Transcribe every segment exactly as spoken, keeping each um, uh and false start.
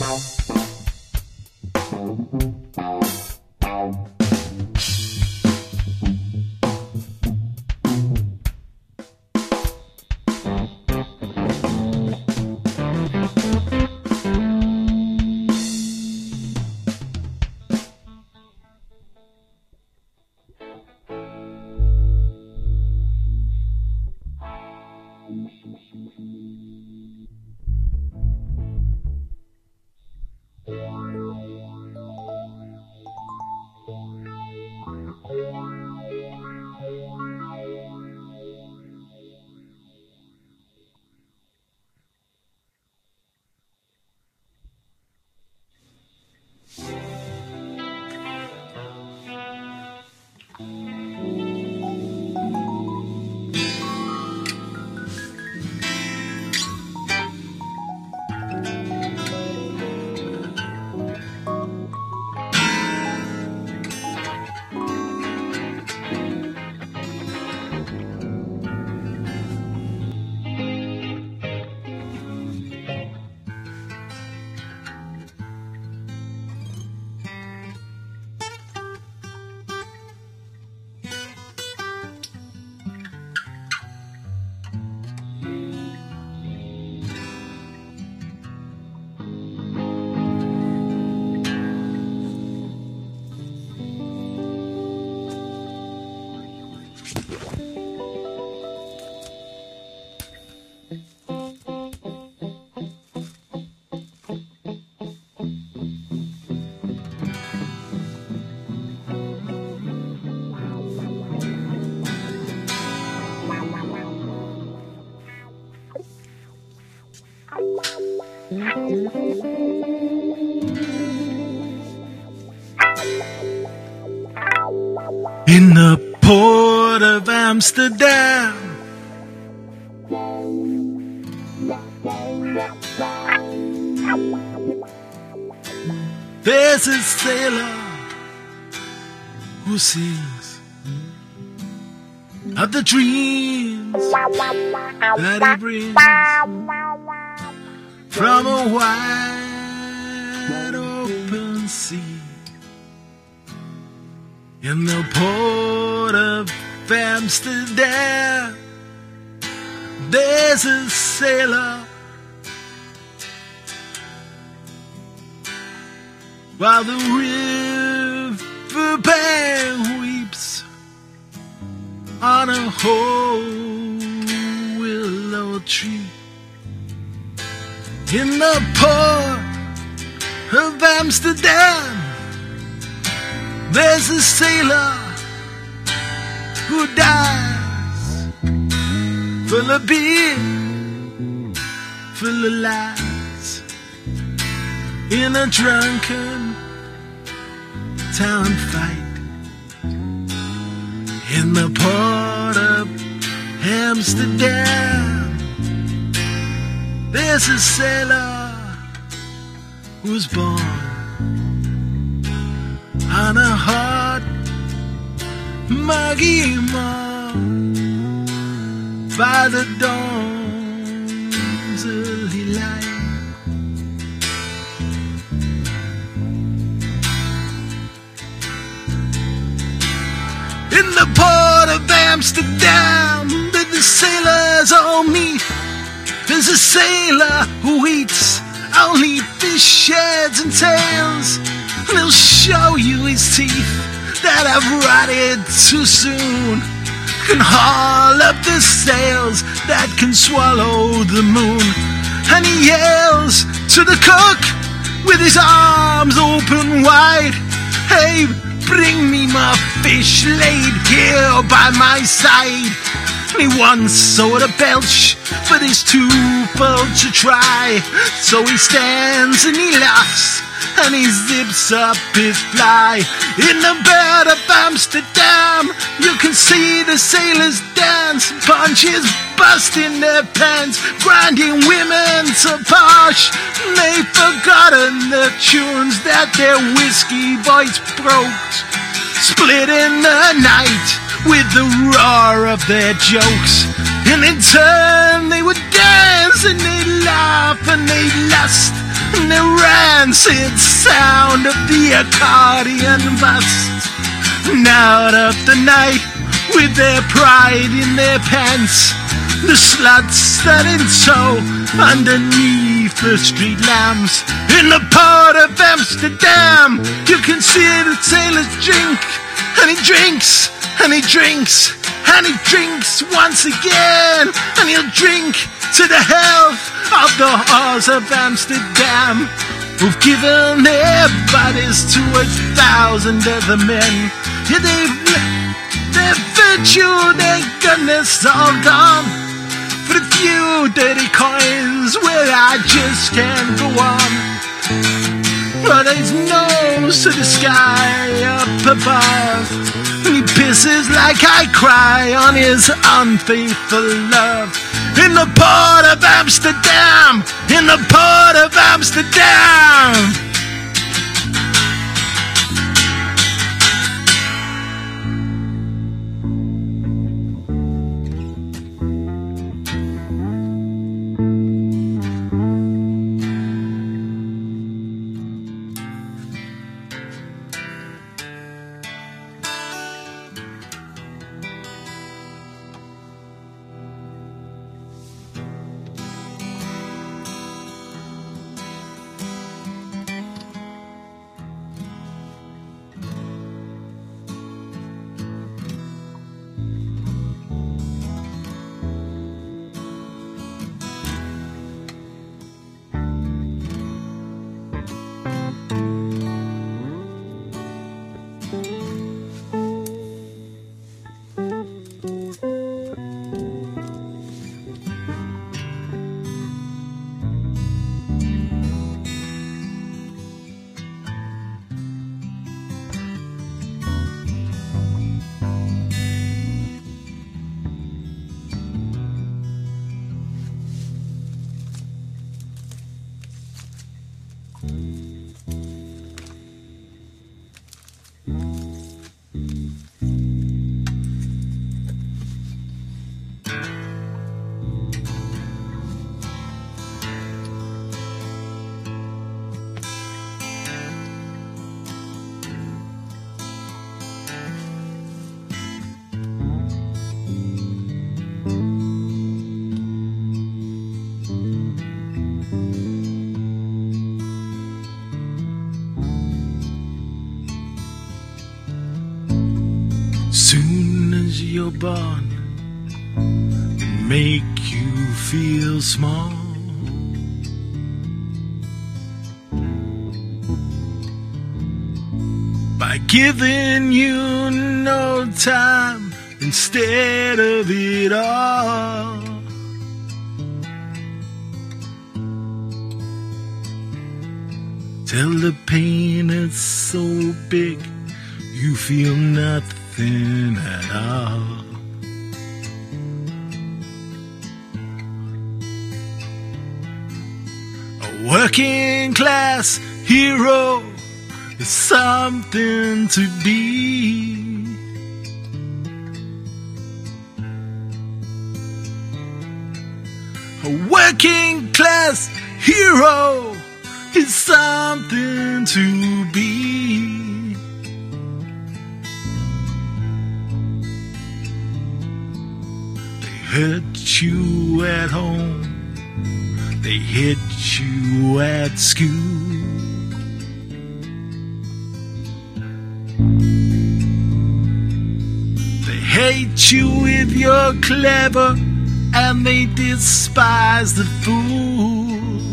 In the port of Amsterdam, there's a sailor who sings of the dreams that he brings from a wide open sea. In the port of Amsterdam, there's a sailor, while the river bank weeps on a whole willow tree. In the port of Amsterdam, there's a sailor who dies, full of beer, full of lies, in a drunken town fight. In the port of Amsterdam, there's a sailor who's born on a hot muggy morn by the dawn's early light. In the port of Amsterdam, did the sailors all meet? There's a sailor who eats only fish heads and tails. He'll show you his teeth that have rotted too soon, can haul up the sails that can swallow the moon. And he yells to the cook with his arms open wide, hey, bring me my fish laid here by my side. And he wants soda belch, but he's too full to try, so he stands and he laughs and he zips up his fly. In the bed of Amsterdam, you can see the sailors dance, punches busting their pants, grinding women to posh. They've forgotten the tunes that their whiskey voice broke, split in the night with the roar of their jokes. And in turn they would dance and they'd laugh and they'd lust, and and the rancid sound of the accordion bust. And out of the night, with their pride in their pants, the sluts that in tow underneath the street lamps. In the port of Amsterdam, you can see the sailors drink, and he drinks, and he drinks, and he drinks once again, and he'll drink to the health of the whores of Amsterdam, who've given their bodies to a thousand other men. Yeah, they've their virtue, their goodness all gone, for a few dirty coins, well, I just can't go on. But there's nose to the sky up above, and he pisses like I cry on his unfaithful love. In the port of Amsterdam, in the port of Amsterdam. Soon as you're born, make you feel small. By giving you no time instead of it all. Till the pain is so big, you feel nothing at all. A working class hero is something to be. A working class hero is something to be. They hurt you at home, they hit you at school. They hate you if you're clever, and they despise the fool.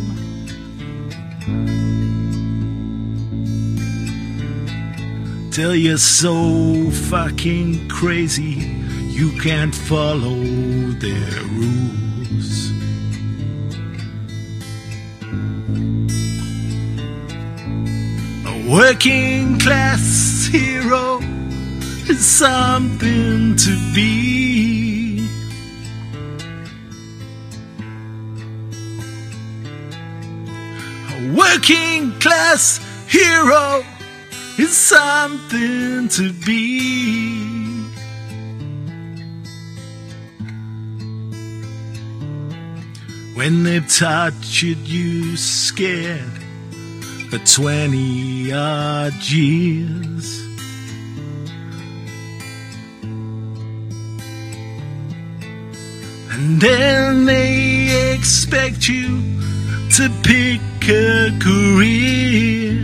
Till you're so fucking crazy, you can't follow their rules. A working class hero is something to be. A working class hero is something to be. When they've tortured you scared, for twenty odd years. And then they expect you to pick a career.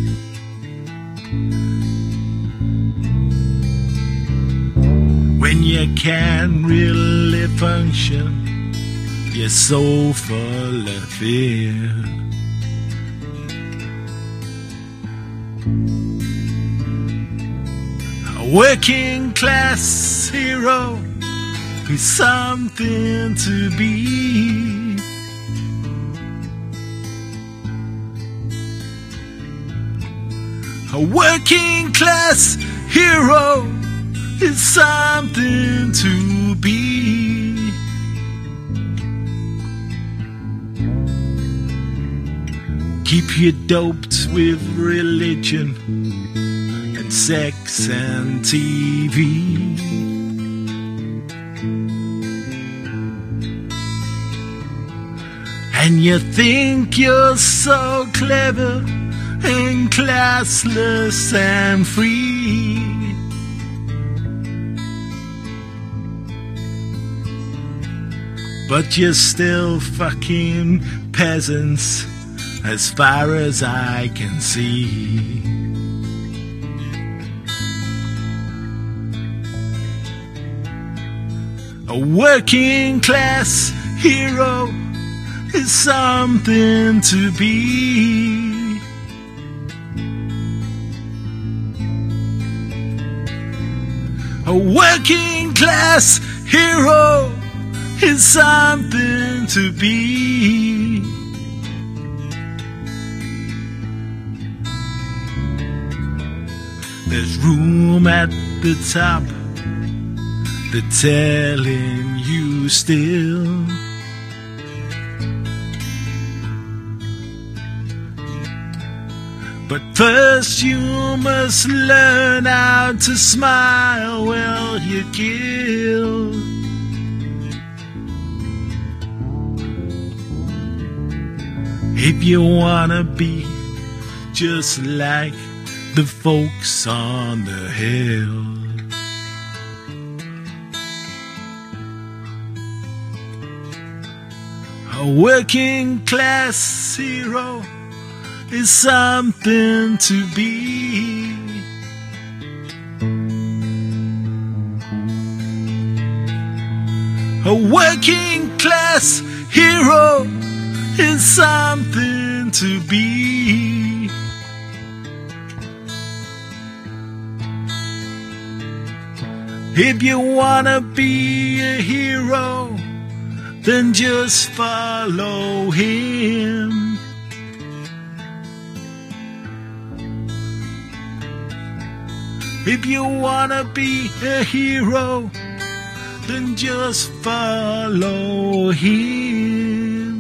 When you can't really function, you're so full of fear. A working class hero is something to be. A working class hero is something to be. Keep you doped with religion and sex and T V. And you think you're so clever and classless and free. But you're still fucking peasants as far as I can see. A working class hero is something to be. A working class hero is something to be. There's room at the top, they're telling you still. But first you must learn how to smile while you kill. If you wanna be just like the folks on the hill. A working class hero is something to be. A working class hero is something to be. If you wanna be a hero, then just follow him. If you wanna be a hero, then just follow him.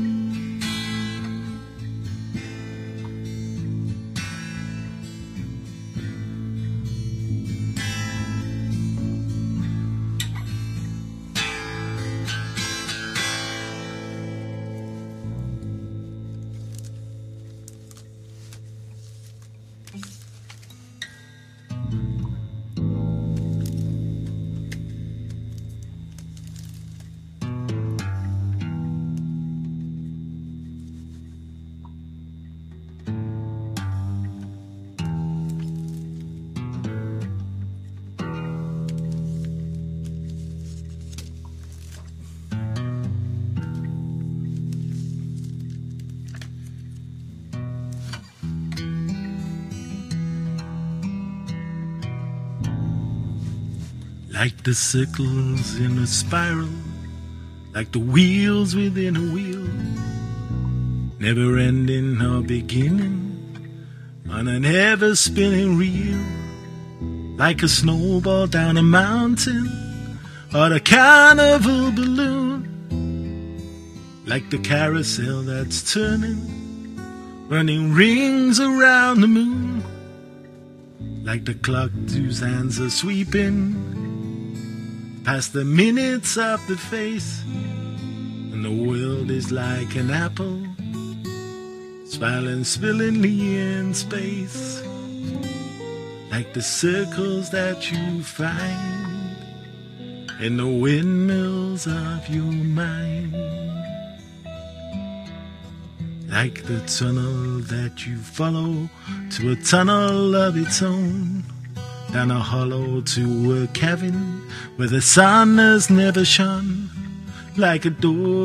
Like the circles in a spiral, like the wheels within a wheel, never ending or beginning on an ever spinning reel. Like a snowball down a mountain or a carnival balloon, like the carousel that's turning, running rings around the moon. Like the clock whose hands are sweeping past the minutes of the face, and the world is like an apple smiling spillingly in space, like the circles that you find in the windmills of your mind, like the tunnel that you follow to a tunnel of its own, down a hollow to a cavern where the sun has never shone, like a door